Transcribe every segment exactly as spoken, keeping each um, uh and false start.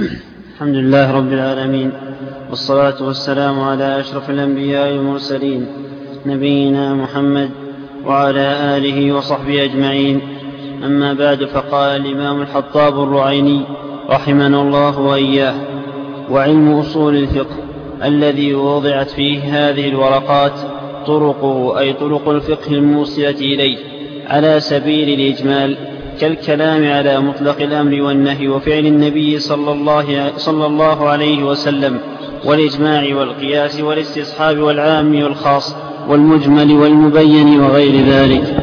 الحمد لله رب العالمين، والصلاة والسلام على أشرف الأنبياء والمرسلين، نبينا محمد وعلى آله وصحبه أجمعين. أما بعد، فقال الإمام الحطاب الرعيني رحمنا الله وإياه: وعلم أصول الفقه الذي وضعت فيه هذه الورقات طرقه، أي طرق الفقه الموصلة إليه على سبيل الإجمال، كالكلام على مطلق الأمر والنهي وفعل النبي صلى الله, صلى الله عليه وسلم، والإجماع والقياس والاستصحاب والعام والخاص والمجمل والمبين وغير ذلك.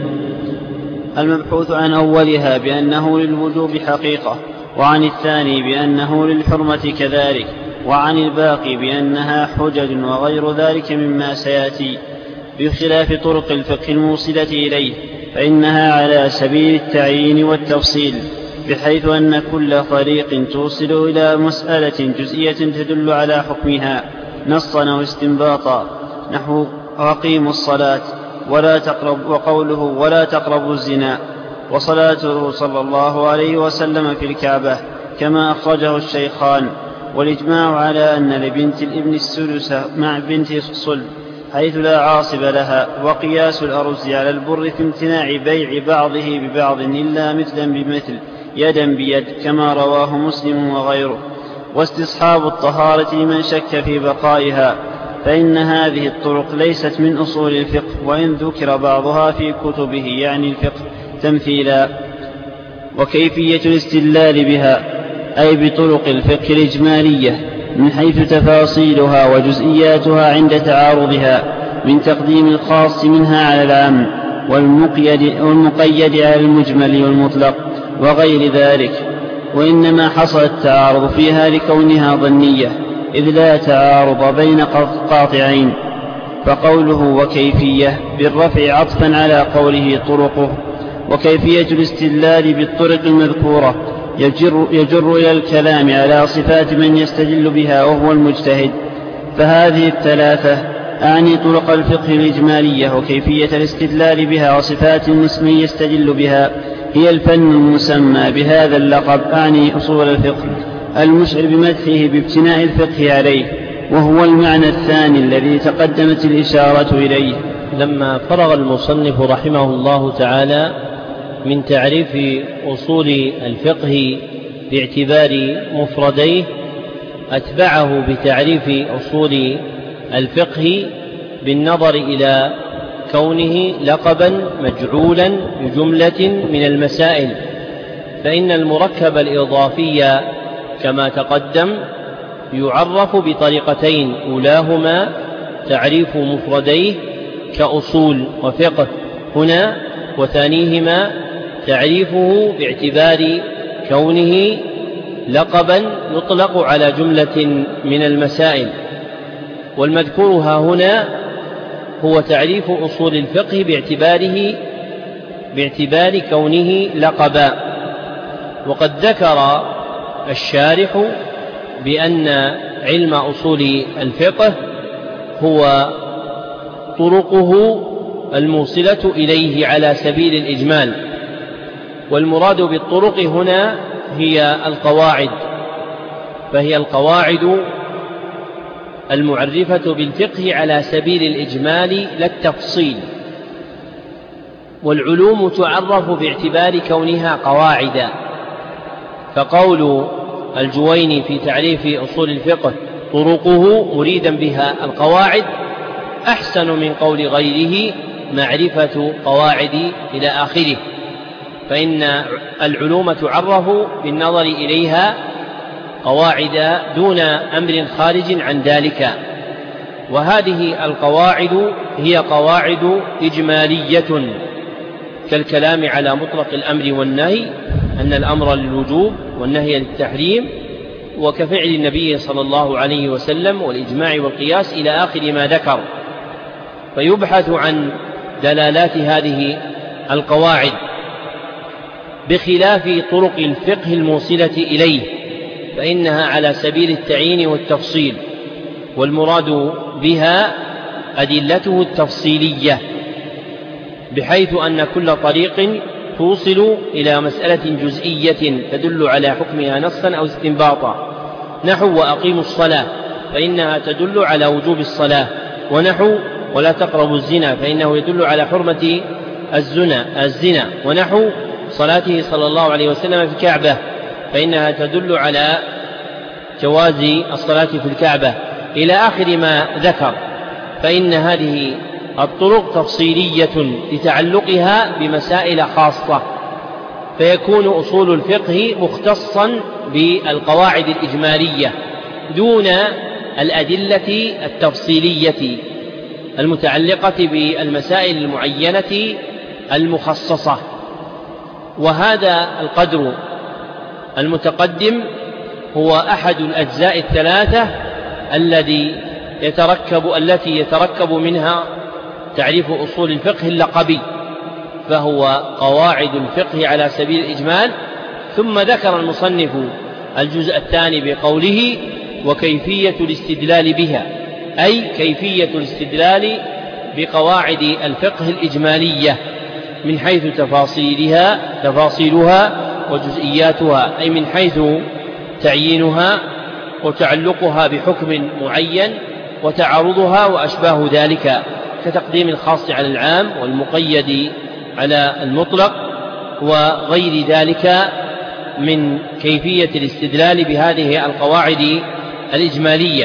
المبحوث عن أولها بأنه للوجوب حقيقة، وعن الثاني بأنه للحرمة كذلك، وعن الباقي بأنها حجج وغير ذلك مما سيأتي، بخلاف طرق الفقه الموصلة إليه فإنها على سبيل التعيين والتفصيل، بحيث أن كل طريق توصل إلى مسألة جزئية تدل على حكمها نصا أو استنباطا، نحو أقيموا الصلاة ولا تقرب، وقوله ولا تقربوا الزنا، وصلاته صلى الله عليه وسلم في الكعبة كما أخرجه الشيخان. والإجماع على أن لبنت الابن السدس مع بنت الصلب حيث لا عاصب لها، وقياس الأرز على البر في امتناع بيع بعضه ببعض إلا مثلا بمثل يدا بيد كما رواه مسلم وغيره. واستصحاب الطهارة لمن شك في بقائها، فإن هذه الطرق ليست من أصول الفقه، وإن ذكر بعضها في كتبه يعني الفقه تمثيلا. وكيفية الاستدلال بها أي بطرق الفقه الإجمالية من حيث تفاصيلها وجزئياتها عند تعارضها، من تقديم الخاص منها على العام، والمقيد, والمقيد على المجمل والمطلق وغير ذلك. وإنما حصل التعارض فيها لكونها ظنية، إذ لا تعارض بين قاطعين، فقوله وكيفية بالرفع عطفا على قوله طرقه. وكيفية الاستدلال بالطرق المذكورة يجر, يجر إلى الكلام على صفات من يستدل بها وهو المجتهد، فهذه الثلاثة أعني طرق الفقه الإجمالية وكيفية الاستدلال بها وصفات من يستدل بها، هي الفن المسمى بهذا اللقب، أعني أصول الفقه، المشعر بمدحه بابتناء الفقه عليه، وهو المعنى الثاني الذي تقدمت الإشارة إليه. لما فرغ المصنف رحمه الله تعالى من تعريف أصول الفقه باعتبار مفرديه، أتبعه بتعريف أصول الفقه بالنظر إلى كونه لقبا مجعولا بجملة من المسائل، فإن المركب الإضافي كما تقدم يعرف بطريقتين، أولاهما تعريف مفرديه كأصول وفقه هنا، وثانيهما تعريفه باعتبار كونه لقبا يطلق على جملة من المسائل. والمذكور ها هنا هو تعريف أصول الفقه باعتباره باعتبار كونه لقبا. وقد ذكر الشارح بأن علم أصول الفقه هو طرقه الموصلة إليه على سبيل الإجمال، والمراد بالطرق هنا هي القواعد، فهي القواعد المعرفة بالفقه على سبيل الإجمال لا التفصيل. والعلوم تعرف باعتبار كونها قواعد، فقول الجويني في تعريف أصول الفقه طرقه مريدا بها القواعد أحسن من قول غيره معرفة قواعد إلى آخره، فإن العلوم تعرف بالنظر إليها قواعد دون أمر خارج عن ذلك. وهذه القواعد هي قواعد إجمالية، كالكلام على مطلق الأمر والنهي، أن الأمر للوجوب والنهي للتحريم، وكفعل النبي صلى الله عليه وسلم والإجماع والقياس إلى آخر ما ذكر. فيبحث عن دلالات هذه القواعد، بخلاف طرق الفقه الموصلة إليه فإنها على سبيل التعيين والتفصيل، والمراد بها أدلته التفصيلية، بحيث أن كل طريق توصل إلى مسألة جزئية تدل على حكمها نصا أو استنباطا، نحو وأقيموا الصلاة فإنها تدل على وجوب الصلاة، ونحو ولا تقربوا الزنا فإنه يدل على حرمة الزنا الزنا ونحو صلاته صلى الله عليه وسلم في الكعبة فإنها تدل على جواز الصلاة في الكعبة إلى آخر ما ذكر. فإن هذه الطرق تفصيلية لتعلقها بمسائل خاصة، فيكون أصول الفقه مختصا بالقواعد الإجمالية دون الأدلة التفصيلية المتعلقة بالمسائل المعينة المخصصة. وهذا القدر المتقدم هو أحد الأجزاء الثلاثة الذي يتركب التي يتركب منها تعريف أصول الفقه اللقبي، فهو قواعد الفقه على سبيل الإجمال. ثم ذكر المصنف الجزء الثاني بقوله وكيفية الاستدلال بها، أي كيفية الاستدلال بقواعد الفقه الإجمالية من حيث تفاصيلها تفاصيلها وجزئياتها، أي من حيث تعيينها وتعلقها بحكم معين وتعارضها وأشباه ذلك، كتقديم الخاص على العام والمقيد على المطلق وغير ذلك من كيفية الاستدلال بهذه القواعد الإجمالية.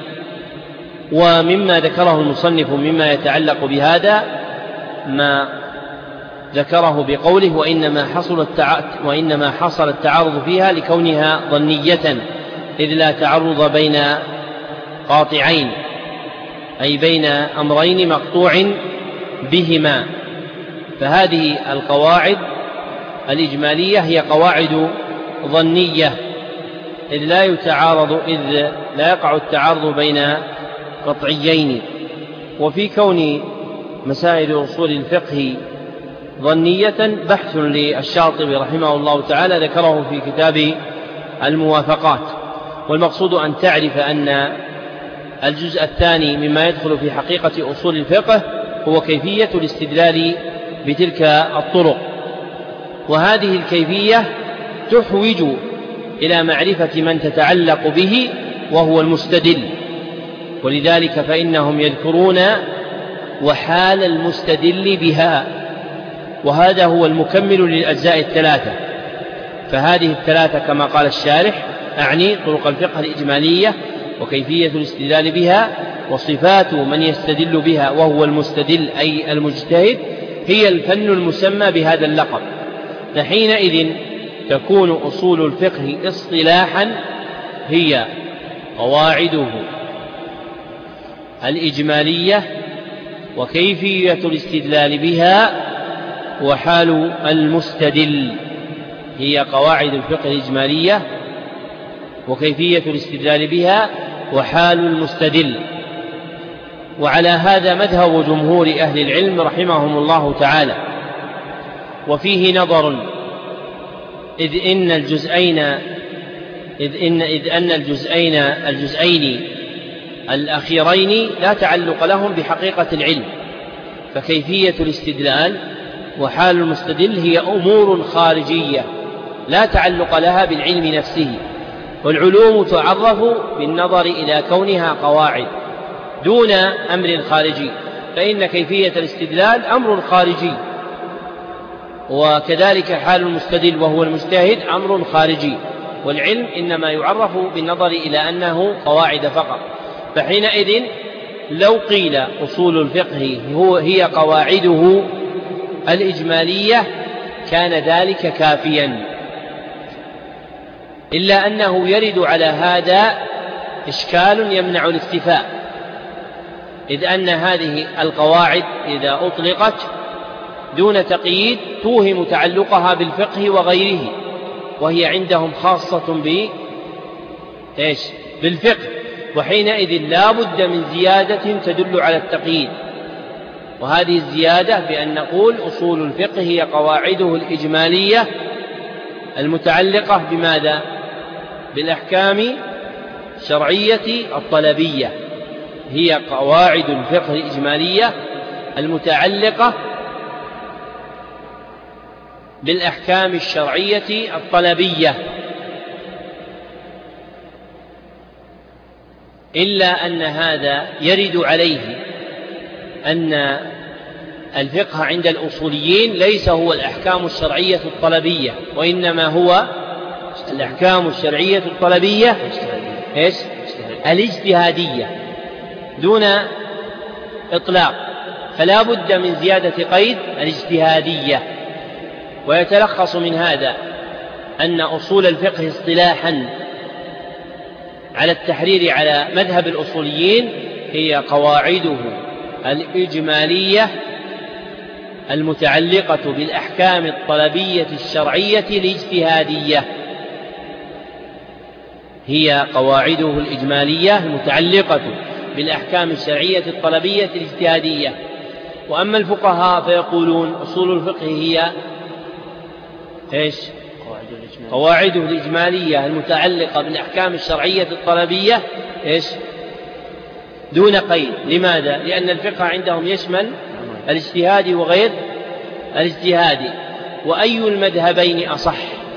ومما ذكره المصنف مما يتعلق بهذا ما ذكره بقوله وإنما حصل وإنما حصل التعارض فيها لكونها ظنية، إذ لا تعرض بين قاطعين، أي بين أمرين مقطوع بهما. فهذه القواعد الإجمالية هي قواعد ظنية، إذ لا يتعارض إذ لا يقع التعارض بين قطعيين. وفي كون مسائل أصول الفقه ظنية بحث للشاطبي رحمه الله تعالى ذكره في كتاب الموافقات. والمقصود أن تعرف أن الجزء الثاني مما يدخل في حقيقة أصول الفقه هو كيفية الاستدلال بتلك الطرق، وهذه الكيفية تحوج إلى معرفة من تتعلق به وهو المستدل، ولذلك فإنهم يذكرون وحال المستدل بها، وهذا هو المكمل للأجزاء الثلاثة. فهذه الثلاثة كما قال الشارح أعني طرق الفقه الإجمالية وكيفية الاستدلال بها وصفات من يستدل بها وهو المستدل أي المجتهد، هي الفن المسمى بهذا اللقب. فحينئذ تكون أصول الفقه اصطلاحا هي قواعده الإجمالية وكيفية الاستدلال بها وحال المستدل. هي قواعد الفقه الإجمالية وكيفية الاستدلال بها وحال المستدل. وعلى هذا مذهب جمهور أهل العلم رحمهم الله تعالى. وفيه نظر، إذ إن الجزئين إذ إن إذ أن الجزئين الجزئين الأخيرين لا تعلق لهم بحقيقة العلم، فكيفية الاستدلال وحال المستدل هي أمور خارجية لا تعلق لها بالعلم نفسه، والعلوم تعرف بالنظر إلى كونها قواعد دون أمر خارجي، فإن كيفية الاستدلال أمر خارجي، وكذلك حال المستدل وهو المجتهد أمر خارجي، والعلم إنما يعرف بالنظر إلى أنه قواعد فقط. فحينئذ لو قيل أصول الفقه هو هي قواعده الإجمالية كان ذلك كافيا، إلا أنه يرد على هذا إشكال يمنع الاكتفاء، إذ أن هذه القواعد إذا أطلقت دون تقييد توهم تعلقها بالفقه وغيره، وهي عندهم خاصة ب إيش؟ بالفقه، وحينئذ لا بد من زيادة تدل على التقييد. وهذه الزيادة بأن نقول أصول الفقه هي قواعده الإجمالية المتعلقة بماذا؟ بالأحكام الشرعية الطلبية، هي قواعد الفقه الإجمالية المتعلقة بالأحكام الشرعية الطلبية، إلا أن هذا يرد عليه أن الفقه عند الأصوليين ليس هو الأحكام الشرعية الطلبية، وإنما هو الأحكام الشرعية الطلبية إيش؟ الاجتهادية دون إطلاق، فلا بد من زيادة قيد الاجتهادية. ويتلخص من هذا أن أصول الفقه اصطلاحا على التحرير على مذهب الأصوليين هي قواعده الإجمالية المتعلقة بالأحكام الطلبية الشرعية الاجتهادية، هي قواعده الإجمالية المتعلقة بالأحكام الشرعية الطلبية الاجتهادية. وأما الفقهاء فيقولون أصول الفقه هي إيش؟ قواعده الإجمالية المتعلقة بالأحكام الشرعية الطلبية إيش؟ دون قيد. لماذا؟ لأن الفقه عندهم يشمل الاجتهاد وغير الاجتهاد. وأي المذهبين أصح؟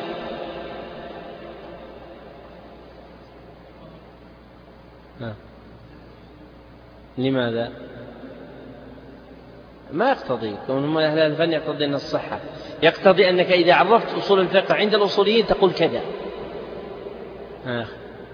لماذا؟ ما يقتضي كونهم أهل الفن يقتضي أن الصحة، يقتضي أنك إذا عرفت أصول الفقه عند الأصوليين تقول كذا. آه.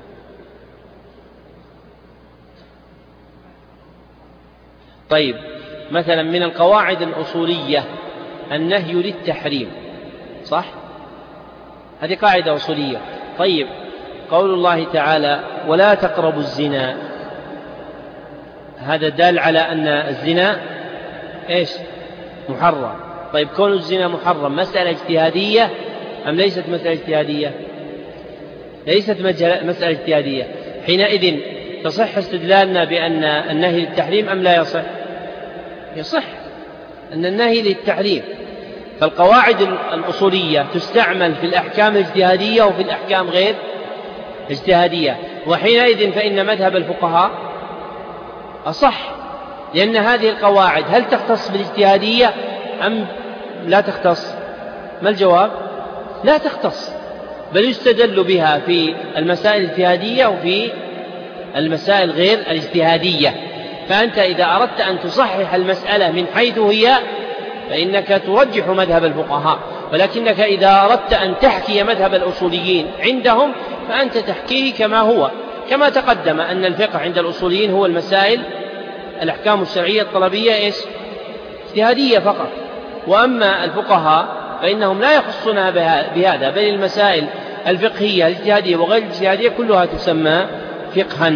طيب، مثلا من القواعد الأصولية النهي للتحريم، صح؟ هذه قاعدة أصولية. طيب، قول الله تعالى ولا تقربوا الزنا، هذا دال على أن الزنا إيش؟ محرم. طيب، كون الزنا محرم مسألة اجتهادية أم ليست مسألة اجتهادية؟ ليست مسألة اجتهادية. حينئذ تصح استدلالنا بأن النهي للتحريم أم لا يصح؟ يصح أن النهي للتحريم. فالقواعد الأصولية تستعمل في الأحكام الاجتهادية وفي الأحكام غير اجتهادية، وحينئذ فإن مذهب الفقهاء أصح، لأن هذه القواعد هل تختص بالاجتهادية أم لا تختص؟ ما الجواب؟ لا تختص، بل يستدل بها في المسائل الاجتهادية وفي المسائل غير الاجتهادية. فأنت إذا أردت أن تصحح المسألة من حيث هي فإنك ترجح مذهب الفقهاء، ولكنك إذا أردت أن تحكي مذهب الأصوليين عندهم فأنت تحكيه كما هو، كما تقدم أن الفقه عند الأصوليين هو المسائل الأحكام الشرعية الطلبية إيش؟ اجتهادية فقط. وأما الفقهاء فإنهم لا يخصونها بهذا، بل المسائل الفقهية الاجتهادية وغير الاجتهادية كلها تسمى فقها.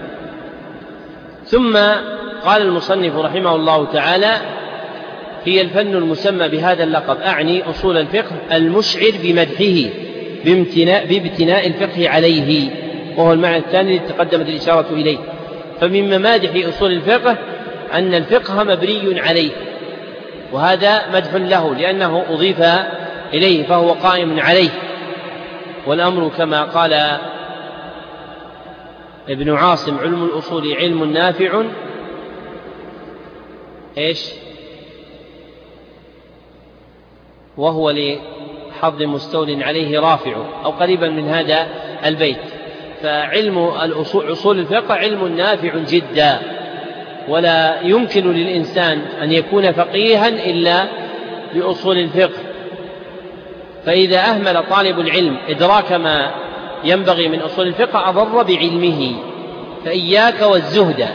ثم قال المصنف رحمه الله تعالى هي الفن المسمى بهذا اللقب، أعني أصول الفقه المشعر بمدحه بامتناء بابتناء الفقه عليه، وهو المعنى الثاني الذي تقدمت الإشارة إليه. فمن ممادح أصول الفقه أن الفقه مبني عليه، وهذا مدح له لأنه أضيف إليه فهو قائم عليه. والأمر كما قال ابن عاصم علم الأصول علم نافع إيش؟ وهو لحظ مستول عليه رافع، أو قريبا من هذا البيت. فعلم الأصول أصول الفقه علم نافع جدا، ولا يمكن للإنسان أن يكون فقيها إلا بأصول الفقه. فإذا أهمل طالب العلم إدراك ما ينبغي من أصول الفقه أضر بعلمه. فإياك والزهد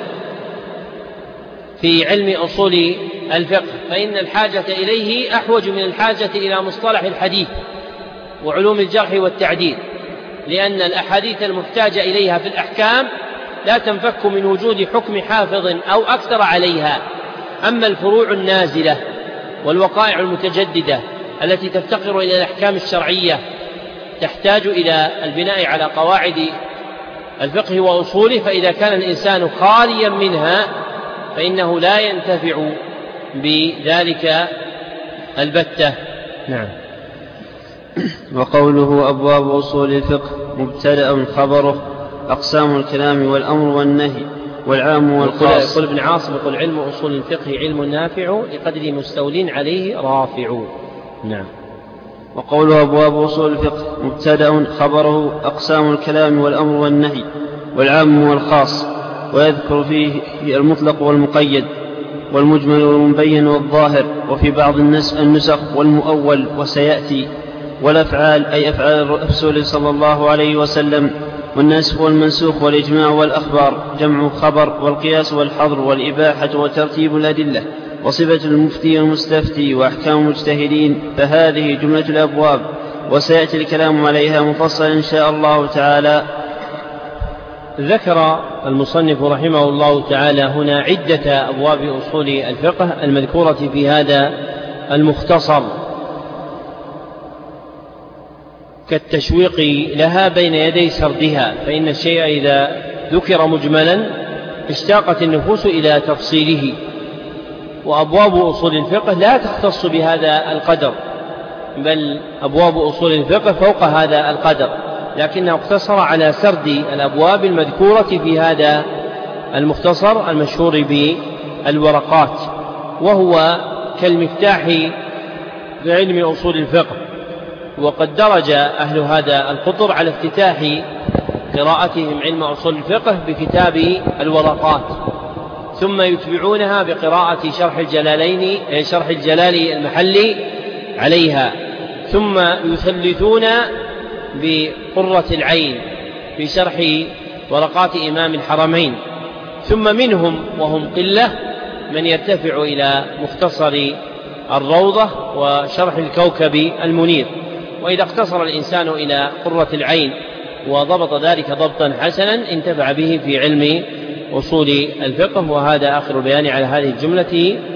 في علم أصول الفقه، فإن الحاجة إليه أحوج من الحاجة إلى مصطلح الحديث وعلوم الجرح والتعديل، لأن الأحاديث المحتاجة إليها في الأحكام لا تنفك من وجود حكم حافظ أو أكثر عليها. أما الفروع النازلة والوقائع المتجددة التي تفتقر إلى الأحكام الشرعية تحتاج إلى البناء على قواعد الفقه وأصوله، فإذا كان الإنسان خاليا منها فإنه لا ينتفع بذلك البتة. نعم. وقوله أبواب أصول الفقه مبتدأ خبره أقسام الكلام والأمر والنهي والعام والخاص. يقول ابن عاصم يقول علم أصول الفقه علم نافع لقدر مستول عليه رافع. نعم. وقوله أبواب أصول الفقه مبتدأ خبره أقسام الكلام والأمر والنهي والعام والخاص، ويذكر فيه المطلق والمقيد والمجمل والمبين والظاهر، وفي بعض النسخ والمؤول وسيأتي. والأفعال أي أفعال الرسول صلى الله عليه وسلم، والناسخ والمنسوخ والإجماع والأخبار جمع خبر، والقياس والحظر والإباحة وترتيب الأدلة، وصفة المفتي والمستفتي وأحكام المجتهدين. فهذه جملة الأبواب، وسيأتي الكلام عليها مفصلا إن شاء الله تعالى. ذكر المصنف رحمه الله تعالى هنا عدة أبواب أصول الفقه المذكورة في هذا المختصر، كالتشويق لها بين يدي سردها، فإن الشيء إذا ذكر مجملا اشتاقت النفوس إلى تفصيله. وأبواب أصول الفقه لا تختص بهذا القدر، بل أبواب أصول الفقه فوق هذا القدر، لكنه اقتصر على سرد الأبواب المذكورة في هذا المختصر المشهور بالورقات، وهو كالمفتاح في علم أصول الفقه. وقد درج أهل هذا القطر على افتتاح قراءتهم علم أصول الفقه بكتاب الورقات، ثم يتبعونها بقراءة شرح الجلالين شرح الجلال المحلي عليها، ثم يثلثون بقرة العين في شرح ورقات إمام الحرمين. ثم منهم وهم قلة من يرتفع إلى مختصر الروضة وشرح الكوكب المنير. وإذا اقتصر الإنسان إلى قرة العين وضبط ذلك ضبطا حسنا انتفع به في علم أصول الفقه. وهذا آخر البيان على هذه الجملة.